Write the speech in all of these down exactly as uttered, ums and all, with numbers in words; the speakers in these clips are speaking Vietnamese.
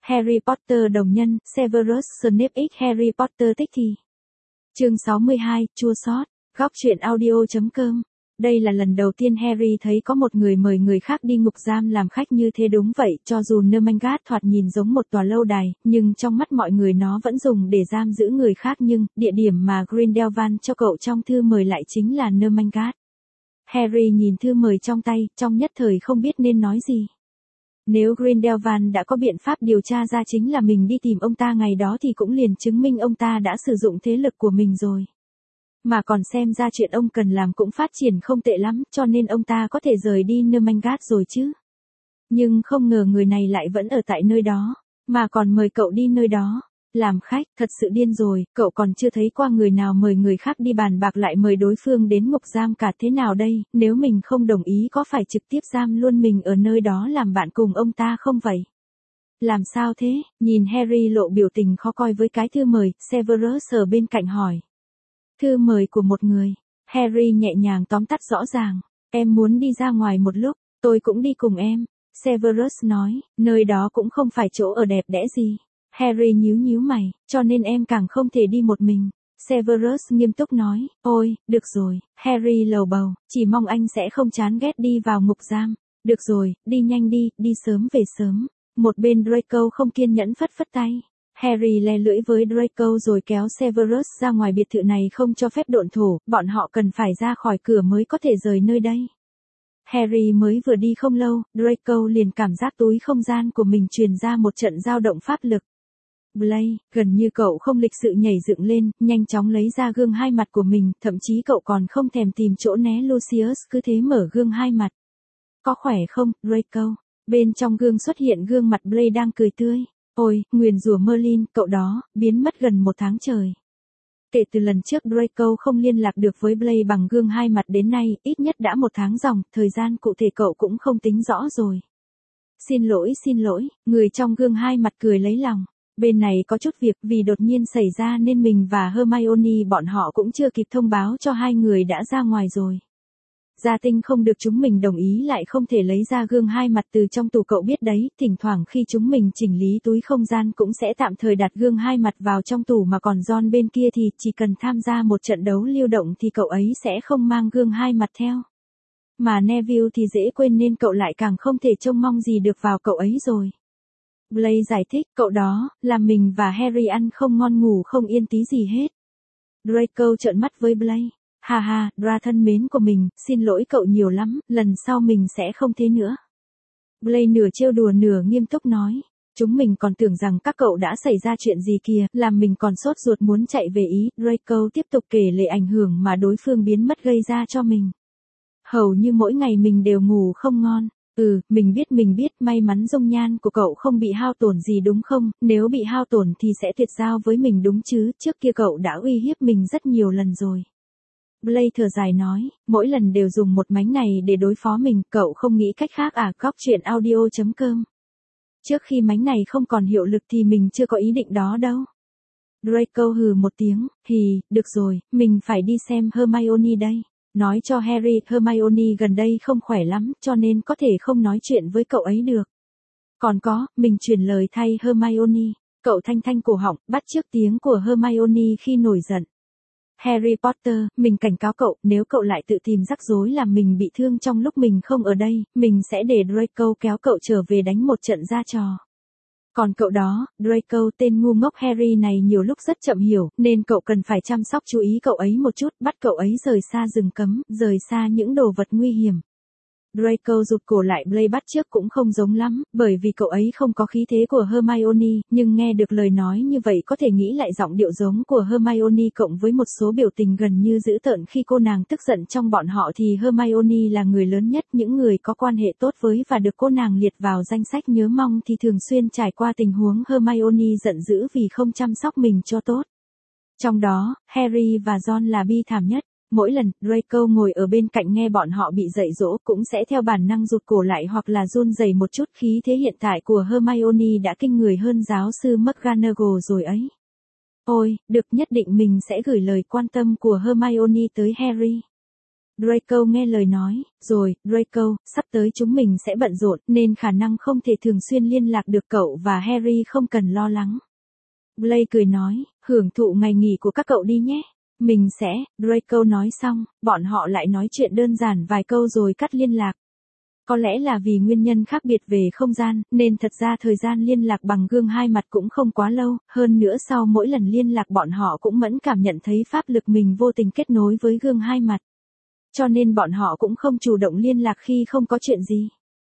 Harry Potter đồng nhân, Severus Snape x Harry Potter tích thì. Chương sáu mươi hai, chua xót. Góc truyện audio chấm com. Đây là lần đầu tiên Harry thấy có một người mời người khác đi ngục giam làm khách như thế, đúng vậy, cho dù Nermangat thoạt nhìn giống một tòa lâu đài, nhưng trong mắt mọi người nó vẫn dùng để giam giữ người khác, nhưng địa điểm mà Grindelwald cho cậu trong thư mời lại chính là Nermangat. Harry nhìn thư mời trong tay, trong nhất thời không biết nên nói gì. Nếu Grindelwald đã có biện pháp điều tra ra chính là mình đi tìm ông ta ngày đó thì cũng liền chứng minh ông ta đã sử dụng thế lực của mình rồi. Mà còn xem ra chuyện ông cần làm cũng phát triển không tệ lắm, cho nên ông ta có thể rời đi Nermangat rồi chứ. Nhưng không ngờ người này lại vẫn ở tại nơi đó, mà còn mời cậu đi nơi đó làm khách, thật sự điên rồi, cậu còn chưa thấy qua người nào mời người khác đi bàn bạc lại mời đối phương đến ngục giam cả, thế nào đây, nếu mình không đồng ý có phải trực tiếp giam luôn mình ở nơi đó làm bạn cùng ông ta không vậy? Làm sao thế? Nhìn Harry lộ biểu tình khó coi với cái thư mời, Severus ở bên cạnh hỏi. Thư mời của một người. Harry nhẹ nhàng tóm tắt rõ ràng. Em muốn đi ra ngoài một lúc, tôi cũng đi cùng em. Severus nói, nơi đó cũng không phải chỗ ở đẹp đẽ gì. Harry nhíu nhíu mày, cho nên em càng không thể đi một mình. Severus nghiêm túc nói, ôi, được rồi, Harry lầu bầu, chỉ mong anh sẽ không chán ghét đi vào ngục giam. Được rồi, đi nhanh đi, đi sớm về sớm. Một bên Draco không kiên nhẫn phất phất tay. Harry le lưỡi với Draco rồi kéo Severus ra ngoài biệt thự này, không cho phép độn thổ, bọn họ cần phải ra khỏi cửa mới có thể rời nơi đây. Harry mới vừa đi không lâu, Draco liền cảm giác túi không gian của mình truyền ra một trận dao động pháp lực. Blaise, gần như cậu không lịch sự nhảy dựng lên, nhanh chóng lấy ra gương hai mặt của mình, thậm chí cậu còn không thèm tìm chỗ né Lucius, cứ thế mở gương hai mặt. Có khỏe không, Draco? Bên trong gương xuất hiện gương mặt Blaise đang cười tươi. Ôi, nguyền rủa Merlin, cậu đó, biến mất gần một tháng trời. Kể từ lần trước Draco không liên lạc được với Blaise bằng gương hai mặt đến nay, ít nhất đã một tháng dòng, thời gian cụ thể cậu cũng không tính rõ rồi. Xin lỗi xin lỗi, người trong gương hai mặt cười lấy lòng. Bên này có chút việc vì đột nhiên xảy ra nên mình và Hermione bọn họ cũng chưa kịp thông báo cho hai người đã ra ngoài rồi. Gia Tinh không được chúng mình đồng ý lại không thể lấy ra gương hai mặt từ trong tủ, cậu biết đấy, thỉnh thoảng khi chúng mình chỉnh lý túi không gian cũng sẽ tạm thời đặt gương hai mặt vào trong tủ, mà còn Ron bên kia thì chỉ cần tham gia một trận đấu lưu động thì cậu ấy sẽ không mang gương hai mặt theo. Mà Neville thì dễ quên nên cậu lại càng không thể trông mong gì được vào cậu ấy rồi. Blaise giải thích, cậu đó, làm mình và Harry ăn không ngon ngủ không yên tí gì hết. Draco trợn mắt với Blaise. Ha ha, Dra thân mến của mình, xin lỗi cậu nhiều lắm, lần sau mình sẽ không thế nữa. Blaise nửa trêu đùa nửa nghiêm túc nói. Chúng mình còn tưởng rằng các cậu đã xảy ra chuyện gì kìa, làm mình còn sốt ruột muốn chạy về ý. Draco tiếp tục kể lể ảnh hưởng mà đối phương biến mất gây ra cho mình. Hầu như mỗi ngày mình đều ngủ không ngon. Ừ, mình biết mình biết, may mắn dung nhan của cậu không bị hao tổn gì đúng không, nếu bị hao tổn thì sẽ tuyệt giao với mình đúng chứ, trước kia cậu đã uy hiếp mình rất nhiều lần rồi. Blaise thở dài nói, mỗi lần đều dùng một mánh này để đối phó mình, cậu không nghĩ cách khác à? Góc truyện audio chấm com. Trước khi mánh này không còn hiệu lực thì mình chưa có ý định đó đâu. Draco hừ một tiếng, hì, được rồi, mình phải đi xem Hermione đây. Nói cho Harry, Hermione gần đây không khỏe lắm, cho nên có thể không nói chuyện với cậu ấy được. Còn có, mình truyền lời thay Hermione. Cậu thanh thanh cổ họng, bắt chước tiếng của Hermione khi nổi giận. Harry Potter, mình cảnh cáo cậu, nếu cậu lại tự tìm rắc rối làm mình bị thương trong lúc mình không ở đây, mình sẽ để Draco kéo cậu trở về đánh một trận ra trò. Còn cậu đó, Draco, tên ngu ngốc Harry này nhiều lúc rất chậm hiểu, nên cậu cần phải chăm sóc chú ý cậu ấy một chút, bắt cậu ấy rời xa rừng cấm, rời xa những đồ vật nguy hiểm. Draco rụt cổ lại, Blaise bắt chước cũng không giống lắm, bởi vì cậu ấy không có khí thế của Hermione, nhưng nghe được lời nói như vậy có thể nghĩ lại giọng điệu giống của Hermione cộng với một số biểu tình gần như dữ tợn khi cô nàng tức giận trong bọn họ thì Hermione là người lớn nhất, những người có quan hệ tốt với và được cô nàng liệt vào danh sách nhớ mong thì thường xuyên trải qua tình huống Hermione giận dữ vì không chăm sóc mình cho tốt. Trong đó, Harry và Ron là bi thảm nhất. Mỗi lần Draco ngồi ở bên cạnh nghe bọn họ bị dạy dỗ cũng sẽ theo bản năng rụt cổ lại hoặc là run rẩy một chút, khí thế hiện tại của Hermione đã kinh người hơn giáo sư McGonagall rồi ấy. Ôi, được, nhất định mình sẽ gửi lời quan tâm của Hermione tới Harry. Draco nghe lời nói, rồi, Draco, sắp tới chúng mình sẽ bận rộn nên khả năng không thể thường xuyên liên lạc được cậu và Harry không cần lo lắng. Blake cười nói, hưởng thụ ngày nghỉ của các cậu đi nhé. Mình sẽ, Draco nói xong, bọn họ lại nói chuyện đơn giản vài câu rồi cắt liên lạc. Có lẽ là vì nguyên nhân khác biệt về không gian, nên thật ra thời gian liên lạc bằng gương hai mặt cũng không quá lâu, hơn nữa sau mỗi lần liên lạc bọn họ cũng mẫn cảm nhận thấy pháp lực mình vô tình kết nối với gương hai mặt. Cho nên bọn họ cũng không chủ động liên lạc khi không có chuyện gì.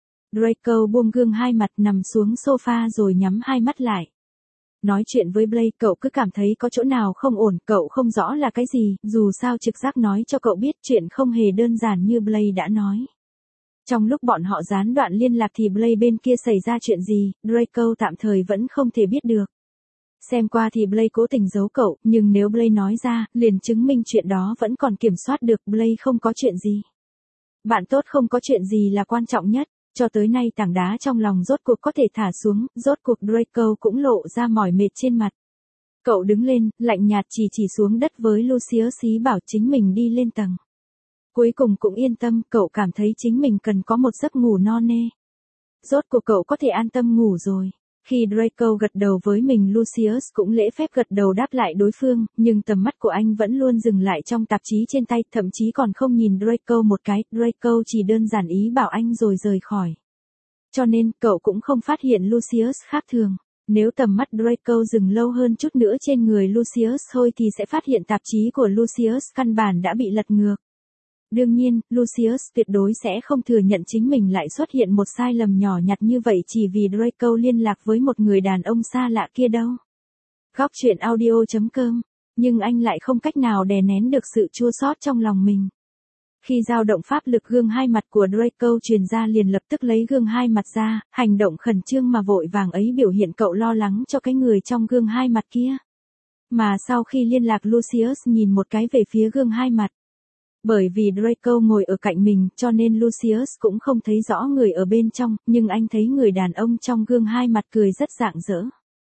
Draco buông gương hai mặt nằm xuống sofa rồi nhắm hai mắt lại. Nói chuyện với Blake, cậu cứ cảm thấy có chỗ nào không ổn, cậu không rõ là cái gì, dù sao trực giác nói cho cậu biết chuyện không hề đơn giản như Blake đã nói. Trong lúc bọn họ gián đoạn liên lạc thì Blake bên kia xảy ra chuyện gì, Draco tạm thời vẫn không thể biết được. Xem qua thì Blake cố tình giấu cậu, nhưng nếu Blake nói ra, liền chứng minh chuyện đó vẫn còn kiểm soát được, Blake không có chuyện gì. Bạn tốt không có chuyện gì là quan trọng nhất, cho tới nay tảng đá trong lòng rốt cuộc có thể thả xuống, rốt cuộc Draco cũng lộ ra mỏi mệt trên mặt. Cậu đứng lên, lạnh nhạt chỉ chỉ xuống đất với Lucius ý bảo chính mình đi lên tầng. Cuối cùng cũng yên tâm, cậu cảm thấy chính mình cần có một giấc ngủ no nê. Rốt cuộc cậu có thể an tâm ngủ rồi. Khi Draco gật đầu với mình, Lucius cũng lễ phép gật đầu đáp lại đối phương, nhưng tầm mắt của anh vẫn luôn dừng lại trong tạp chí trên tay, thậm chí còn không nhìn Draco một cái, Draco chỉ đơn giản ý bảo anh rồi rời khỏi. Cho nên, cậu cũng không phát hiện Lucius khác thường. Nếu tầm mắt Draco dừng lâu hơn chút nữa trên người Lucius thôi thì sẽ phát hiện tạp chí của Lucius căn bản đã bị lật ngược. Đương nhiên, Lucius tuyệt đối sẽ không thừa nhận chính mình lại xuất hiện một sai lầm nhỏ nhặt như vậy chỉ vì Draco liên lạc với một người đàn ông xa lạ kia đâu. Góc truyện audio chấm com, nhưng anh lại không cách nào đè nén được sự chua xót trong lòng mình. Khi dao động pháp lực gương hai mặt của Draco truyền ra liền lập tức lấy gương hai mặt ra, hành động khẩn trương mà vội vàng ấy biểu hiện cậu lo lắng cho cái người trong gương hai mặt kia. Mà sau khi liên lạc Lucius nhìn một cái về phía gương hai mặt. Bởi vì Draco ngồi ở cạnh mình cho nên Lucius cũng không thấy rõ người ở bên trong, nhưng anh thấy người đàn ông trong gương hai mặt cười rất rạng rỡ.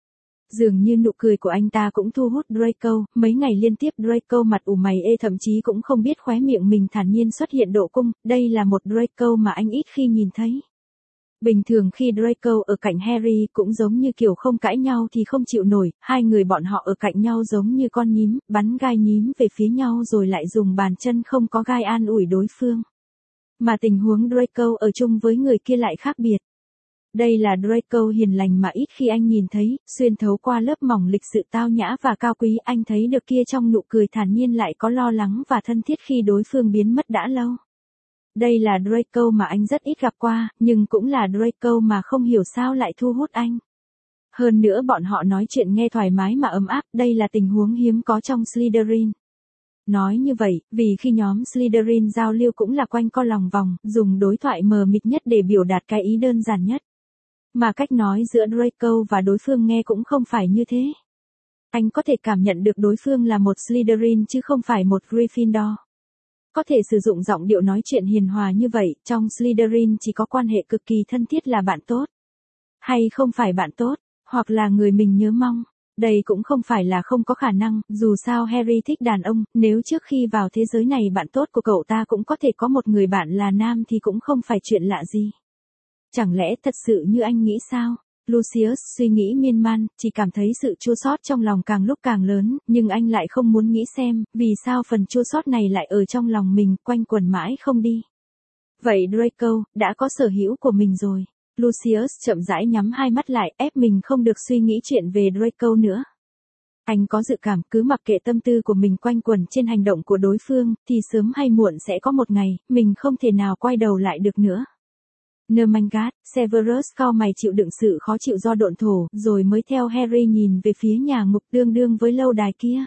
Dường như nụ cười của anh ta cũng thu hút Draco, mấy ngày liên tiếp Draco mặt ủ mày ê thậm chí cũng không biết khóe miệng mình thản nhiên xuất hiện độ cung, đây là một Draco mà anh ít khi nhìn thấy. Bình thường khi Draco ở cạnh Harry cũng giống như kiểu không cãi nhau thì không chịu nổi, hai người bọn họ ở cạnh nhau giống như con nhím, bắn gai nhím về phía nhau rồi lại dùng bàn chân không có gai an ủi đối phương. Mà tình huống Draco ở chung với người kia lại khác biệt. Đây là Draco hiền lành mà ít khi anh nhìn thấy, xuyên thấu qua lớp mỏng lịch sự tao nhã và cao quý anh thấy được kia trong nụ cười thản nhiên lại có lo lắng và thân thiết khi đối phương biến mất đã lâu. Đây là Draco mà anh rất ít gặp qua, nhưng cũng là Draco mà không hiểu sao lại thu hút anh. Hơn nữa bọn họ nói chuyện nghe thoải mái mà ấm áp, đây là tình huống hiếm có trong Slytherin. Nói như vậy, vì khi nhóm Slytherin giao lưu cũng là quanh co lòng vòng, dùng đối thoại mờ mịt nhất để biểu đạt cái ý đơn giản nhất. Mà cách nói giữa Draco và đối phương nghe cũng không phải như thế. Anh có thể cảm nhận được đối phương là một Slytherin chứ không phải một Gryffindor. Có thể sử dụng giọng điệu nói chuyện hiền hòa như vậy, trong Slytherin chỉ có quan hệ cực kỳ thân thiết là bạn tốt. Hay không phải bạn tốt, hoặc là người mình nhớ mong. Đây cũng không phải là không có khả năng, dù sao Harry thích đàn ông, nếu trước khi vào thế giới này bạn tốt của cậu ta cũng có thể có một người bạn là nam thì cũng không phải chuyện lạ gì. Chẳng lẽ thật sự như anh nghĩ sao? Lucius suy nghĩ miên man, chỉ cảm thấy sự chua xót trong lòng càng lúc càng lớn, nhưng anh lại không muốn nghĩ xem, vì sao phần chua xót này lại ở trong lòng mình, quanh quẩn mãi không đi. Vậy Draco, đã có sở hữu của mình rồi. Lucius chậm rãi nhắm hai mắt lại, ép mình không được suy nghĩ chuyện về Draco nữa. Anh có dự cảm cứ mặc kệ tâm tư của mình quanh quẩn trên hành động của đối phương, thì sớm hay muộn sẽ có một ngày, mình không thể nào quay đầu lại được nữa. Nermangat, Severus cau mày chịu đựng sự khó chịu do độn thổ, rồi mới theo Harry nhìn về phía nhà ngục tương đương với lâu đài kia.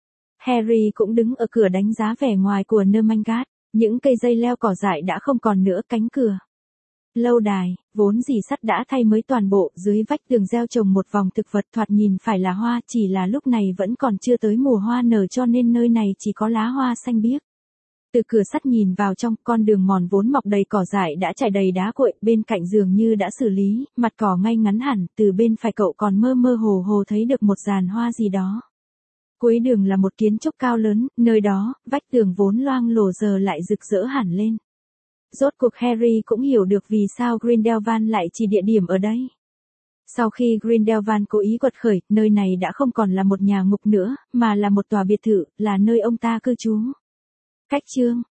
Harry cũng đứng ở cửa đánh giá vẻ ngoài của Nermangat, những cây dây leo cỏ dại đã không còn nữa, cánh cửa. Lâu đài, vốn dì sắt đã thay mới toàn bộ, dưới vách tường gieo trồng một vòng thực vật thoạt nhìn phải là hoa, chỉ là lúc này vẫn còn chưa tới mùa hoa nở cho nên nơi này chỉ có lá hoa xanh biếc. Từ cửa sắt nhìn vào trong, con đường mòn vốn mọc đầy cỏ dại đã trải đầy đá cuội, bên cạnh giường như đã xử lý, mặt cỏ ngay ngắn hẳn, từ bên phải cậu còn mơ mơ hồ hồ thấy được một giàn hoa gì đó. Cuối đường là một kiến trúc cao lớn, nơi đó, vách tường vốn loang lổ giờ lại rực rỡ hẳn lên. Rốt cuộc Harry cũng hiểu được vì sao Grindelwald lại chỉ địa điểm ở đây. Sau khi Grindelwald cố ý quật khởi, nơi này đã không còn là một nhà ngục nữa, mà là một tòa biệt thự, là nơi ông ta cư trú. Cách chương